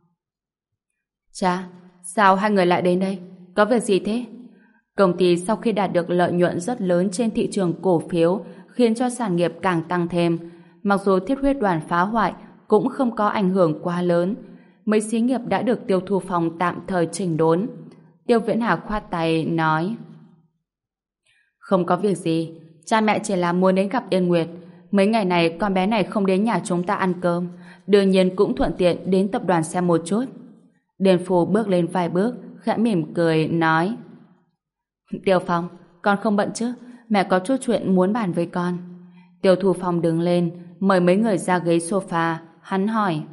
Cha, sao hai người lại đến đây? Có việc gì thế? Công ty sau khi đạt được lợi nhuận rất lớn trên thị trường cổ phiếu khiến cho sản nghiệp càng tăng thêm. Mặc dù thiết huyết đoàn phá hoại cũng không có ảnh hưởng quá lớn. Mấy xí nghiệp đã được Tiêu Thu Phong tạm thời chỉnh đốn. Tiêu Viễn Hà khoát tay nói: Không có việc gì, cha mẹ chỉ là muốn đến gặp Yên Nguyệt. Mấy ngày này con bé này không đến nhà chúng ta ăn cơm, đương nhiên cũng thuận tiện đến tập đoàn xem một chút. Điền Phù bước lên vài bước, khẽ mỉm cười nói: Tiêu Phong, con không bận chứ? Mẹ có chút chuyện muốn bàn với con. Tiêu Thu Phong đứng lên, mời mấy người ra ghế sofa. Hắn hỏi: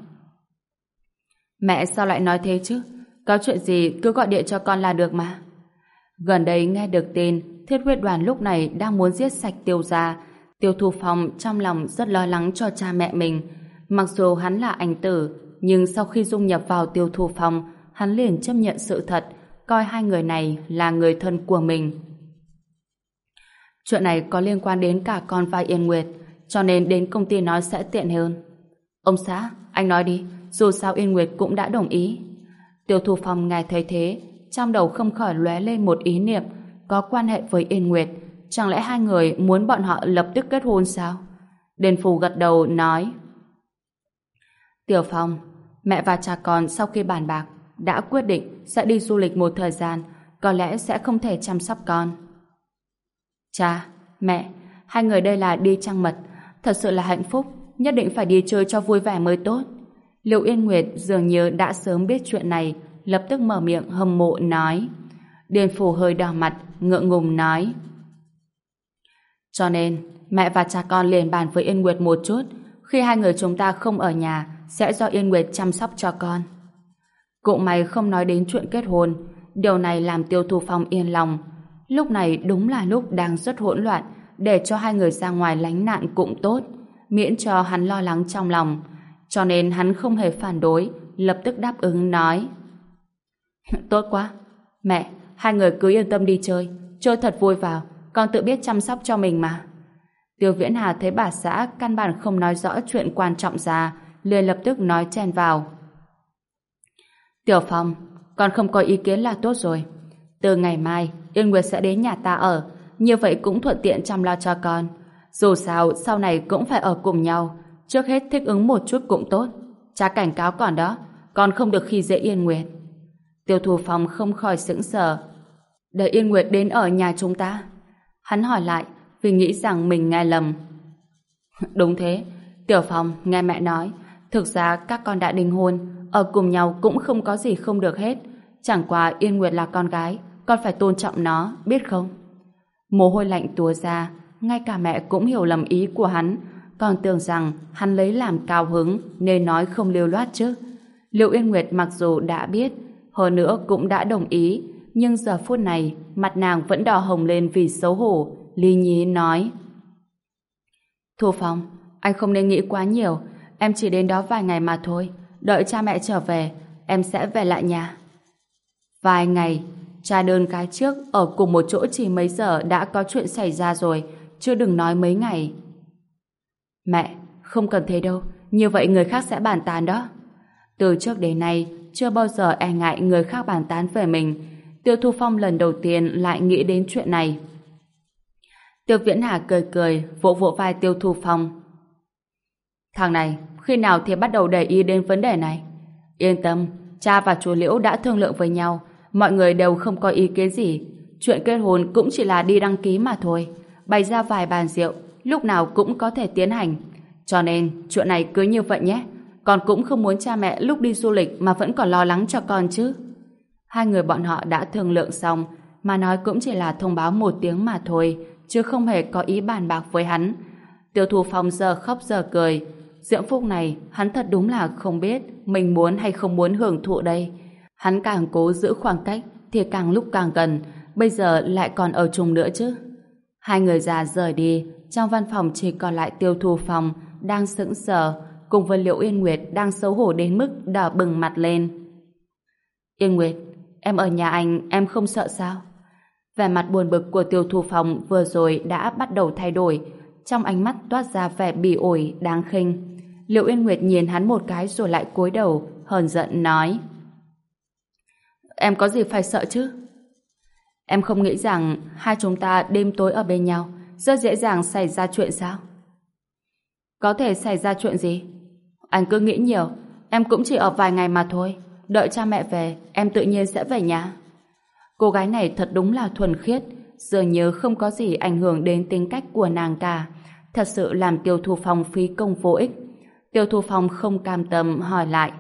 Mẹ sao lại nói thế chứ? Có chuyện gì cứ gọi điện cho con là được mà. Gần đây nghe được tin thiết huyết đoàn lúc này đang muốn giết sạch Tiêu gia. Tiêu Thu Phong trong lòng rất lo lắng cho cha mẹ mình. Mặc dù hắn là anh tử, nhưng sau khi dung nhập vào Tiêu Thu Phong, hắn liền chấp nhận sự thật, coi hai người này là người thân của mình. Chuyện này có liên quan đến cả con và Yên Nguyệt, cho nên đến công ty nói sẽ tiện hơn. Ông xã, anh nói đi, dù sao Yên Nguyệt cũng đã đồng ý. Tiêu Thu Phong nghe thấy thế, trong đầu không khỏi lóe lên một ý niệm, có quan hệ với Yên Nguyệt, chẳng lẽ hai người muốn bọn họ lập tức kết hôn sao? Đền Phù gật đầu nói: Tiểu Phong, mẹ và cha con sau khi bàn bạc đã quyết định sẽ đi du lịch một thời gian, có lẽ sẽ không thể chăm sóc con. Cha, mẹ, hai người đây là đi trăng mật, thật sự là hạnh phúc, nhất định phải đi chơi cho vui vẻ mới tốt. Liệu Yên Nguyệt dường như đã sớm biết chuyện này, lập tức mở miệng hâm mộ nói. Điền Phù hơi đỏ mặt, ngượng ngùng nói: Cho nên, mẹ và cha con liền bàn với Yên Nguyệt một chút, khi hai người chúng ta không ở nhà, sẽ do Yên Nguyệt chăm sóc cho con. Cũng may không nói đến chuyện kết hôn, điều này làm Tiêu Thu Phong yên lòng. Lúc này đúng là lúc đang rất hỗn loạn, để cho hai người ra ngoài lánh nạn cũng tốt, miễn cho hắn lo lắng trong lòng. Cho nên hắn không hề phản đối, lập tức đáp ứng nói: Tốt quá, mẹ, hai người cứ yên tâm đi chơi, chơi thật vui vào, con tự biết chăm sóc cho mình mà. Tiêu Viễn Hà thấy bà xã căn bản không nói rõ chuyện quan trọng ra, liền lập tức nói chen vào: Tiểu Phong, con không có ý kiến là tốt rồi. Từ ngày mai, Yên Nguyệt sẽ đến nhà ta ở, như vậy cũng thuận tiện chăm lo cho con. Dù sao, sau này cũng phải ở cùng nhau, trước hết thích ứng một chút cũng tốt. Cha cảnh cáo còn đó, con không được khi dễ Yên Nguyệt. Tiêu Thu Phong không khỏi sững sờ. Để Yên Nguyệt đến ở nhà chúng ta? Hắn hỏi lại, vì nghĩ rằng mình nghe lầm. Đúng thế, Tiểu Phong, nghe mẹ nói, thực ra các con đã đính hôn, ở cùng nhau cũng không có gì không được hết. Chẳng qua Yên Nguyệt là con gái, con phải tôn trọng nó, biết không? Mồ hôi lạnh túa ra, ngay cả mẹ cũng hiểu lầm ý của hắn, còn tưởng rằng hắn lấy làm cao hứng nên nói không lưu loát chứ. Liệu Yên Nguyệt mặc dù đã biết, hơn nữa cũng đã đồng ý, nhưng giờ phút này mặt nàng vẫn đỏ hồng lên vì xấu hổ. Lý nhí nói: Thu Phong, anh không nên nghĩ quá nhiều, em chỉ đến đó vài ngày mà thôi, đợi cha mẹ trở về em sẽ về lại nhà. Vài ngày? Cha đơn cái trước ở cùng một chỗ chỉ mấy giờ đã có chuyện xảy ra rồi, chưa đừng nói mấy ngày. Mẹ, không cần thế đâu, như vậy người khác sẽ bàn tán đó. Từ trước đến nay chưa bao giờ e ngại người khác bàn tán về mình. Tiêu Thu Phong lần đầu tiên lại nghĩ đến chuyện này. Tiêu Viễn Hà cười cười vỗ vỗ vai Tiêu Thu Phong. Thằng này khi nào thì bắt đầu để ý đến vấn đề này? Yên tâm, cha và chú Liễu đã thương lượng với nhau, mọi người đều không có ý kiến gì. chuyện kết hôn cũng chỉ là đi đăng ký mà thôi. Bày ra vài bàn rượu, lúc nào cũng có thể tiến hành. Cho nên, chuyện này cứ như vậy nhé. Con cũng không muốn cha mẹ lúc đi du lịch mà vẫn còn lo lắng cho con chứ. Hai người bọn họ đã thương lượng xong, mà nói cũng chỉ là thông báo một tiếng mà thôi, chứ không hề có ý bàn bạc với hắn. Tiêu Thu Phong giờ khóc giờ cười. Diễm phúc này, hắn thật đúng là không biết mình muốn hay không muốn hưởng thụ đây. Hắn càng cố giữ khoảng cách thì càng lúc càng gần, bây giờ lại còn ở chung nữa chứ. Hai người già rời đi, trong văn phòng chỉ còn lại Tiêu Thu Phong đang sững sờ, cùng với Liễu Yên Nguyệt đang xấu hổ đến mức đỏ bừng mặt lên. Yên Nguyệt, em ở nhà anh, em không sợ sao? Vẻ mặt buồn bực của Tiêu Thu Phong vừa rồi đã bắt đầu thay đổi, trong ánh mắt toát ra vẻ bỉ ổi, đáng khinh. Liễu Yên Nguyệt nhìn hắn một cái rồi lại cúi đầu, hờn giận nói: Em có gì phải sợ chứ? Em không nghĩ rằng hai chúng ta đêm tối ở bên nhau rất dễ dàng xảy ra chuyện sao? Có thể xảy ra chuyện gì? Anh cứ nghĩ nhiều, em cũng chỉ ở vài ngày mà thôi. Đợi cha mẹ về, em tự nhiên sẽ về nhà. Cô gái này thật đúng là thuần khiết, dường như không có gì ảnh hưởng đến tính cách của nàng cả. Thật sự làm Tiêu Thu Phong phí công vô ích. Tiêu Thu Phong không cam tâm hỏi lại: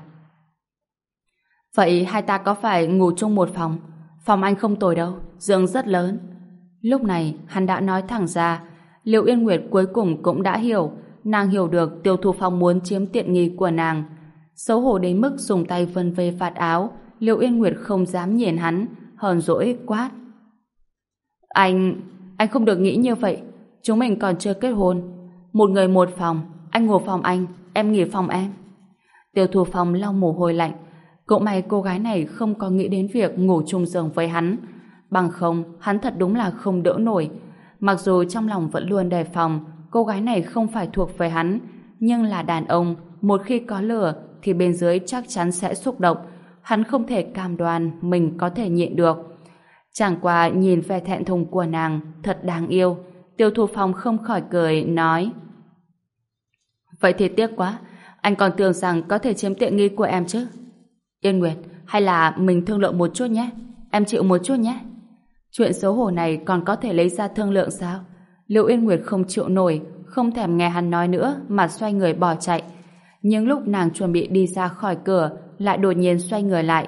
Vậy hai ta có phải ngủ chung một phòng? Phòng anh không tồi đâu, giường rất lớn. Lúc này hắn đã nói thẳng ra. Liễu Yên Nguyệt cuối cùng cũng đã hiểu. Nàng hiểu được Tiêu Thu Phong muốn chiếm tiện nghi của nàng. Xấu hổ đến mức dùng tay vân vê vạt áo, Liễu Yên Nguyệt không dám nhìn hắn, hờn dỗi quát: Anh không được nghĩ như vậy. Chúng mình còn chưa kết hôn. Một người một phòng, anh ngủ phòng anh, em nghỉ phòng em. Tiêu Thu Phong lau mồ hôi lạnh. Cậu may cô gái này không có nghĩ đến việc ngủ chung giường với hắn. Bằng không, hắn thật đúng là không đỡ nổi. Mặc dù trong lòng vẫn luôn đề phòng cô gái này không phải thuộc về hắn, nhưng là đàn ông, một khi có lửa thì bên dưới chắc chắn sẽ xúc động. Hắn không thể cam đoan mình có thể nhịn được. Chẳng qua nhìn vẻ thẹn thùng của nàng thật đáng yêu. Tiêu Thu Phong không khỏi cười nói: Vậy thì tiếc quá, anh còn tưởng rằng có thể chiếm tiện nghi của em chứ. Yên Nguyệt, hay là mình thương lượng một chút nhé, em chịu một chút nhé. Chuyện xấu hổ này còn có thể lấy ra thương lượng sao? Liễu Yên Nguyệt không chịu nổi, không thèm nghe hắn nói nữa mà xoay người bỏ chạy. Nhưng lúc nàng chuẩn bị đi ra khỏi cửa lại đột nhiên xoay người lại.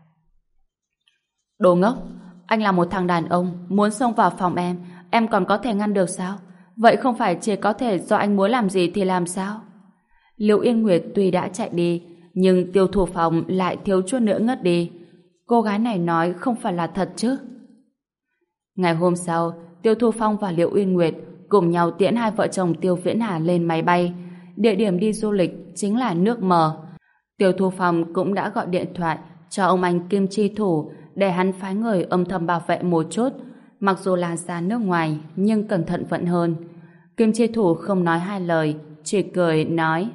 Đồ ngốc, anh là một thằng đàn ông muốn xông vào phòng em còn có thể ngăn được sao? Vậy không phải chỉ có thể do anh muốn làm gì thì làm sao? Liễu Yên Nguyệt tuy đã chạy đi, nhưng Tiêu Thu Phong lại thiếu chút nữa ngất đi. Cô gái này nói không phải là thật chứ? Ngày hôm sau, Tiêu Thu Phong và Liễu Yên Nguyệt cùng nhau tiễn hai vợ chồng Tiêu Viễn Hà lên máy bay. Địa điểm đi du lịch chính là nước Mờ. Tiêu Thu Phong cũng đã gọi điện thoại cho ông anh Kim Chi Thủ để hắn phái người âm thầm bảo vệ một chút. Mặc dù là ra nước ngoài, nhưng cẩn thận vẫn hơn. Kim Chi Thủ không nói hai lời, chỉ cười nói: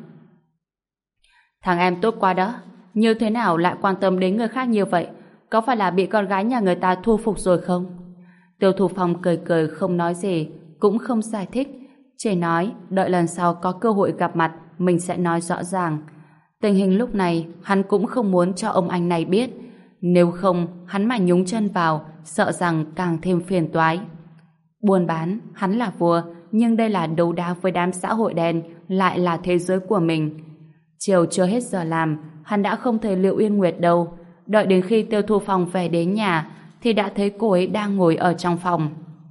Thằng em tốt quá đó, như thế nào lại quan tâm đến người khác như vậy? Có phải là bị con gái nhà người ta thu phục rồi không? Tiêu Thu Phong cười cười không nói gì, cũng không giải thích, chỉ nói đợi lần sau có cơ hội gặp mặt mình sẽ nói rõ ràng. Tình hình lúc này hắn cũng không muốn cho ông anh này biết, nếu không hắn mà nhúng chân vào sợ rằng càng thêm phiền toái. Buôn bán, hắn là vua, nhưng đây là đấu đá với đám xã hội đen, lại là thế giới của mình. Chiều chưa hết giờ làm, hắn đã không thấy Liễu Yên Nguyệt đâu. Đợi đến khi Tiêu Thu Phong về đến nhà thì đã thấy cô ấy đang ngồi ở trong phòng.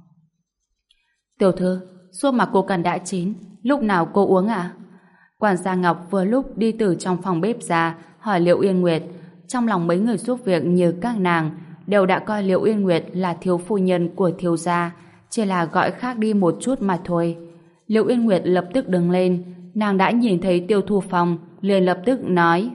Tiểu thư, suốt mà cô cần đã chín, lúc nào cô uống ạ? Quản gia Ngọc vừa lúc đi từ trong phòng bếp ra hỏi Liễu Yên Nguyệt. Trong lòng mấy người giúp việc như các nàng đều đã coi Liễu Yên Nguyệt là thiếu phu nhân của thiếu gia, chỉ là gọi khác đi một chút mà thôi. Liễu Yên Nguyệt lập tức đứng lên, nàng đã nhìn thấy Tiêu Thu Phong liền lập tức nói: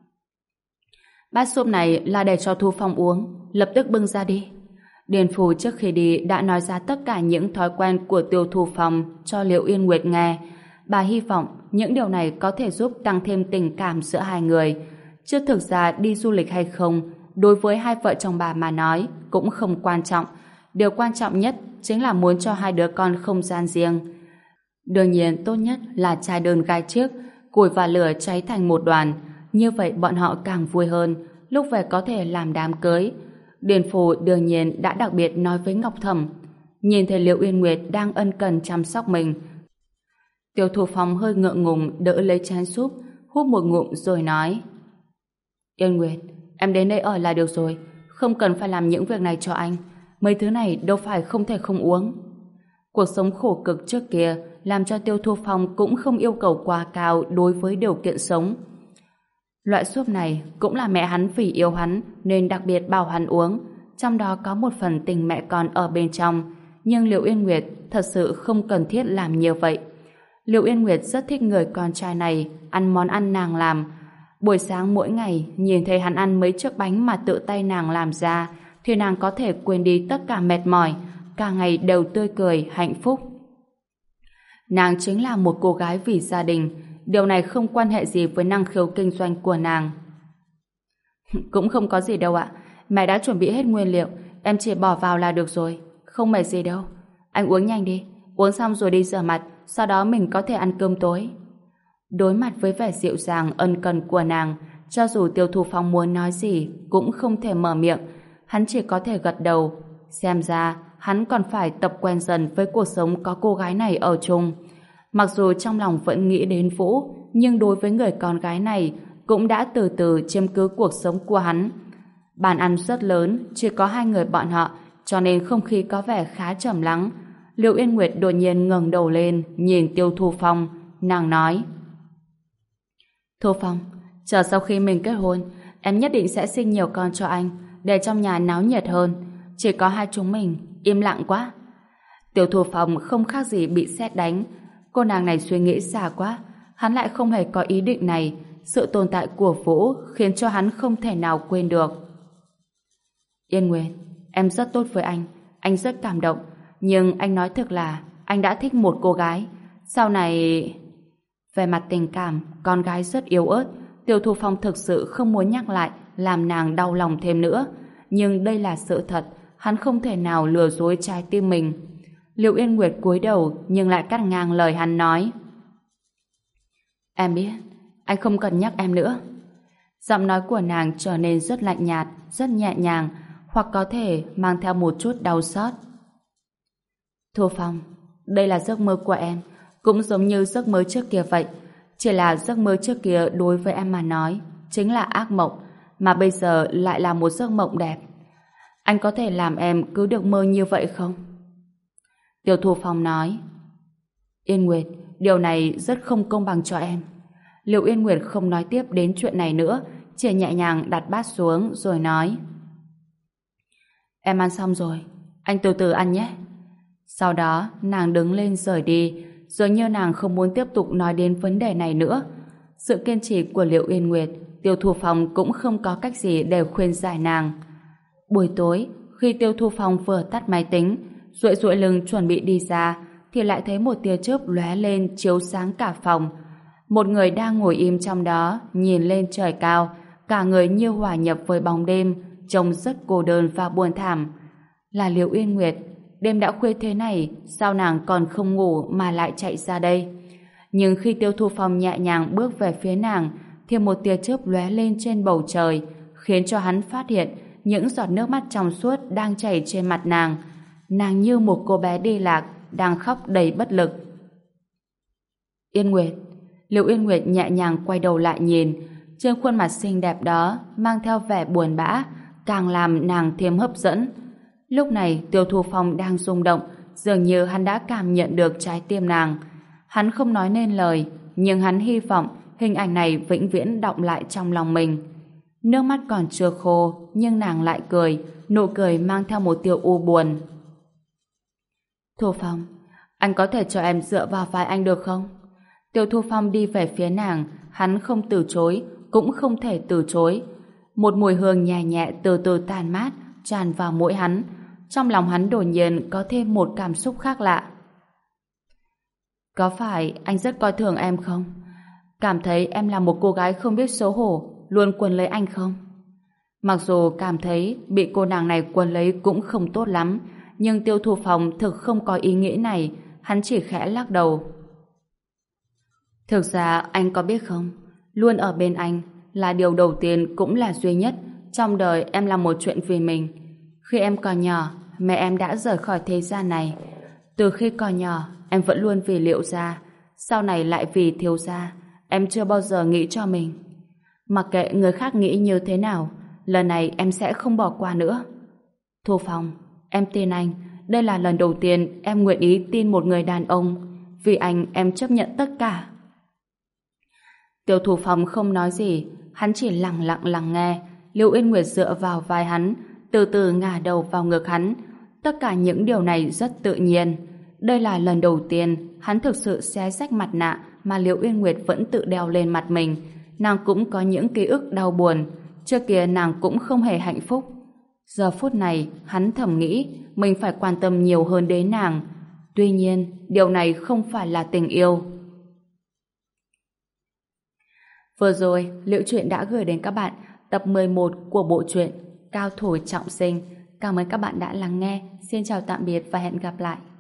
Bát súp này là để cho Thu Phong uống, lập tức bưng ra đi. Điền Phù trước khi đi đã nói ra tất cả những thói quen của Tiêu Thu Phong cho Liễu Yên Nguyệt nghe. Bà hy vọng những điều này có thể giúp tăng thêm tình cảm giữa hai người. Chứ thực ra đi du lịch hay không, đối với hai vợ chồng bà mà nói cũng không quan trọng. Điều quan trọng nhất chính là muốn cho hai đứa con không gian riêng. Đương nhiên tốt nhất là trai đơn gái chiếc, củi và lửa cháy thành một đoàn. Như vậy bọn họ càng vui hơn, lúc về có thể làm đám cưới. Điền Phù đương nhiên đã đặc biệt nói với Ngọc Thẩm. Nhìn thấy Liễu Uyên Nguyệt đang ân cần chăm sóc mình, Tiêu Thu Phong hơi ngượng ngùng đỡ lấy chén súp, húp một ngụm rồi nói: Yên Nguyệt, em đến đây ở là được rồi, không cần phải làm những việc này cho anh. Mấy thứ này đâu phải không thể không uống. Cuộc sống khổ cực trước kia làm cho Tiêu Thu Phong cũng không yêu cầu quá cao đối với điều kiện sống. Loại súp này cũng là mẹ hắn vì yêu hắn nên đặc biệt bảo hắn uống, trong đó có một phần tình mẹ con ở bên trong. Nhưng Liễu Yên Nguyệt thật sự không cần thiết làm như vậy. Liễu Yên Nguyệt rất thích người con trai này ăn món ăn nàng làm. Buổi sáng mỗi ngày nhìn thấy hắn ăn mấy chiếc bánh mà tự tay nàng làm ra thì nàng có thể quên đi tất cả mệt mỏi, cả ngày đều tươi cười, hạnh phúc. Nàng chính là một cô gái vì gia đình, điều này không quan hệ gì với năng khiếu kinh doanh của nàng. Cũng không có gì đâu ạ, mẹ đã chuẩn bị hết nguyên liệu, em chỉ bỏ vào là được rồi, không mệt gì đâu. Anh uống nhanh đi, uống xong rồi đi rửa mặt, sau đó mình có thể ăn cơm tối. Đối mặt với vẻ dịu dàng ân cần của nàng, cho dù Tiêu Thu Phong muốn nói gì cũng không thể mở miệng, hắn chỉ có thể gật đầu. Xem ra hắn còn phải tập quen dần với cuộc sống có cô gái này ở chung. Mặc dù trong lòng vẫn nghĩ đến Vũ, nhưng đối với người con gái này cũng đã từ từ chiếm cứ cuộc sống của hắn. Bàn ăn rất lớn, chỉ có hai người bọn họ, cho nên không khí có vẻ khá trầm lắng. Liễu Yên Nguyệt đột nhiên ngẩng đầu lên, nhìn Tiêu Thu Phong, nàng nói: Thu Phong, chờ sau khi mình kết hôn, em nhất định sẽ sinh nhiều con cho anh, để trong nhà náo nhiệt hơn. Chỉ có hai chúng mình, im lặng quá. Tiêu Thu Phong không khác gì bị sét đánh. Cô nàng này suy nghĩ xa quá, hắn lại không hề có ý định này. Sự tồn tại của Vũ khiến cho hắn không thể nào quên được. Yên Nguyệt, em rất tốt với anh rất cảm động. Nhưng anh nói thực là anh đã thích một cô gái. Sau này... Về mặt tình cảm, con gái rất yếu ớt. Tiêu Thu Phong thực sự không muốn nhắc lại, làm nàng đau lòng thêm nữa. Nhưng đây là sự thật, hắn không thể nào lừa dối trái tim mình. Liễu Yên Nguyệt cúi đầu nhưng lại cắt ngang lời hắn nói: Em biết, anh không cần nhắc em nữa. Giọng nói của nàng trở nên rất lạnh nhạt, rất nhẹ nhàng, hoặc có thể mang theo một chút đau xót. Thu Phong, đây là giấc mơ của em, cũng giống như giấc mơ trước kia vậy. Chỉ là giấc mơ trước kia đối với em mà nói chính là ác mộng, mà bây giờ lại là một giấc mộng đẹp. Anh có thể làm em cứ được mơ như vậy không? Tiêu Thu Phong nói: Yên Nguyệt, điều này rất không công bằng cho em. Liễu Yên Nguyệt không nói tiếp đến chuyện này nữa, chỉ nhẹ nhàng đặt bát xuống rồi nói: Em ăn xong rồi, anh từ từ ăn nhé. Sau đó nàng đứng lên rời đi, dường như nàng không muốn tiếp tục nói đến vấn đề này nữa. Sự kiên trì của Liễu Yên Nguyệt, Tiêu Thu Phong cũng không có cách gì để khuyên giải nàng. Buổi tối, khi Tiêu Thu Phong vừa tắt máy tính, duỗi duỗi lưng chuẩn bị đi ra, thì lại thấy một tia chớp lóe lên chiếu sáng cả phòng. Một người đang ngồi im trong đó, nhìn lên trời cao, cả người như hòa nhập với bóng đêm, trông rất cô đơn và buồn thảm. Là Liễu Yên Nguyệt. Đêm đã khuya thế này, sao nàng còn không ngủ mà lại chạy ra đây? Nhưng khi Tiêu Thu Phong nhẹ nhàng bước về phía nàng, thì một tia chớp lóe lên trên bầu trời, khiến cho hắn phát hiện những giọt nước mắt trong suốt đang chảy trên mặt nàng. Nàng như một cô bé đi lạc, đang khóc đầy bất lực. Yên Nguyệt. Liễu Yên Nguyệt nhẹ nhàng quay đầu lại nhìn, trên khuôn mặt xinh đẹp đó mang theo vẻ buồn bã, càng làm nàng thêm hấp dẫn. Lúc này Tiêu Thu Phong đang rung động, dường như hắn đã cảm nhận được trái tim nàng. Hắn không nói nên lời, nhưng hắn hy vọng hình ảnh này vĩnh viễn đọng lại trong lòng mình. Nước mắt còn chưa khô, nhưng nàng lại cười, nụ cười mang theo một tia u buồn. Thu Phong, anh có thể cho em dựa vào vai anh được không? Tiêu Thu Phong đi về phía nàng, hắn không từ chối, cũng không thể từ chối. Một mùi hương nhẹ nhẹ từ từ tàn mát, tràn vào mũi hắn. Trong lòng hắn đột nhiên có thêm một cảm xúc khác lạ. Có phải anh rất coi thường em không? Cảm thấy em là một cô gái không biết xấu hổ, luôn quấn lấy anh không? Mặc dù cảm thấy bị cô nàng này quấn lấy cũng không tốt lắm, nhưng Tiêu Thu Phong thực không có ý nghĩ này, hắn chỉ khẽ lắc đầu. Thực ra anh có biết không, luôn ở bên anh là điều đầu tiên cũng là duy nhất trong đời em làm một chuyện vì mình. Khi em còn nhỏ, mẹ em đã rời khỏi thế gian này. Từ khi còn nhỏ, em vẫn luôn vì Liệu gia, sau này lại vì Thiếu gia. Em chưa bao giờ nghĩ cho mình. Mặc kệ người khác nghĩ như thế nào, lần này em sẽ không bỏ qua nữa. Thu Phong, em tin anh. Đây là lần đầu tiên em nguyện ý tin một người đàn ông. Vì anh em chấp nhận tất cả. Tiêu Thu Phong không nói gì, hắn chỉ lặng lặng lắng nghe. Lưu Yên Nguyệt dựa vào vai hắn, từ từ ngả đầu vào ngực hắn. Tất cả những điều này rất tự nhiên. Đây là lần đầu tiên hắn thực sự xé rách mặt nạ mà Lưu Yên Nguyệt vẫn tự đeo lên mặt mình. Nàng cũng có những ký ức đau buồn. Trước kia nàng cũng không hề hạnh phúc. Giờ phút này, hắn thầm nghĩ mình phải quan tâm nhiều hơn đến nàng. Tuy nhiên, điều này không phải là tình yêu. Vừa rồi, Liễu Chuyện đã gửi đến các bạn tập 11 của bộ truyện Cao Thủ Trọng Sinh. Cảm ơn các bạn đã lắng nghe. Xin chào tạm biệt và hẹn gặp lại.